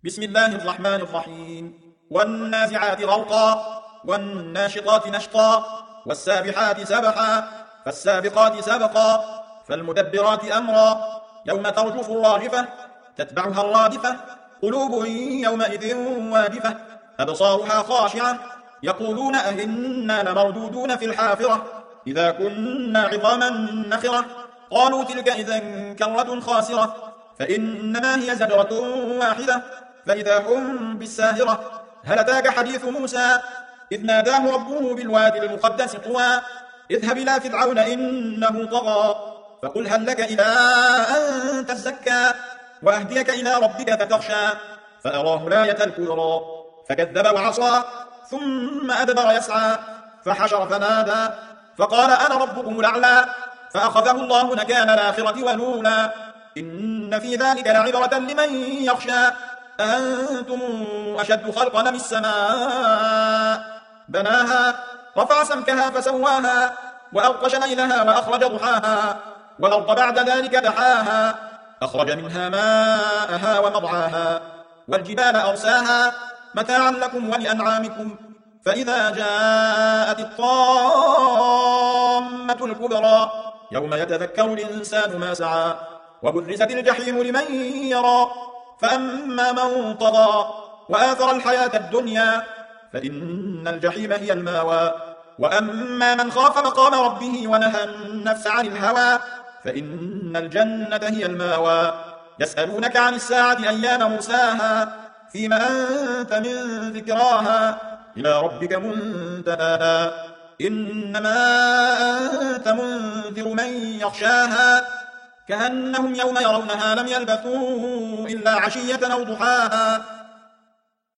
بسم الله الرحمن الرحيم والنازعات غرقا والناشطات نشطا والسابحات سبحا فالسابقات سبقا فالمدبرات أمرا يوم ترجف الراجفة تتبعها الرادفة قلوب يومئذ واجفة أبصارها خاشعة يقولون أئنا لمردودون في الحافرة إذا كنا عظاما نخرة قالوا تلك إذا كرة خاسرة فإنما هي زجرة واحدة فإذا هم بالساهرة هل أتاك حديث موسى إذ ناداه ربه بالوادي المقدس طوى اذهب إلى فرعون إنه طغى فقل هل لك إلى أن تزكى وأهديك إلى ربك فتخشى فأراه الآية الكبرى فكذب وعصى ثم أدبر يسعى فحشر فنادى فقال أنا ربكم الأعلى فأخذه الله نكال الآخرة والأولى إن في ذلك لعبرة لمن يخشى أنتم أشد خلقا من السماء بناها رفع سمكها فسواها وأغطش ليلها وأخرج ضحاها والأرض بعد ذلك دحاها أخرج منها ماءها ومضعاها والجبال أرساها متاعا لكم ولأنعامكم فإذا جاءت الطامة الكبرى يوم يتذكر الإنسان ما سعى وبرزت الجحيم لمن يرى فأما من طغى وآثر الحياة الدنيا فإن الجحيم هي الماوى وأما من خاف مقام ربه ونهى النفس عن الهوى فإن الجنة هي الماوى يسألونك عن الساعة أيان مرساها فيما أنت من ذكراها إلى ربك منتهاها إنما أنت منذر من يخشاها كأنهم يوم يرونها لم يلبثوا إلا عشية أو ضحاها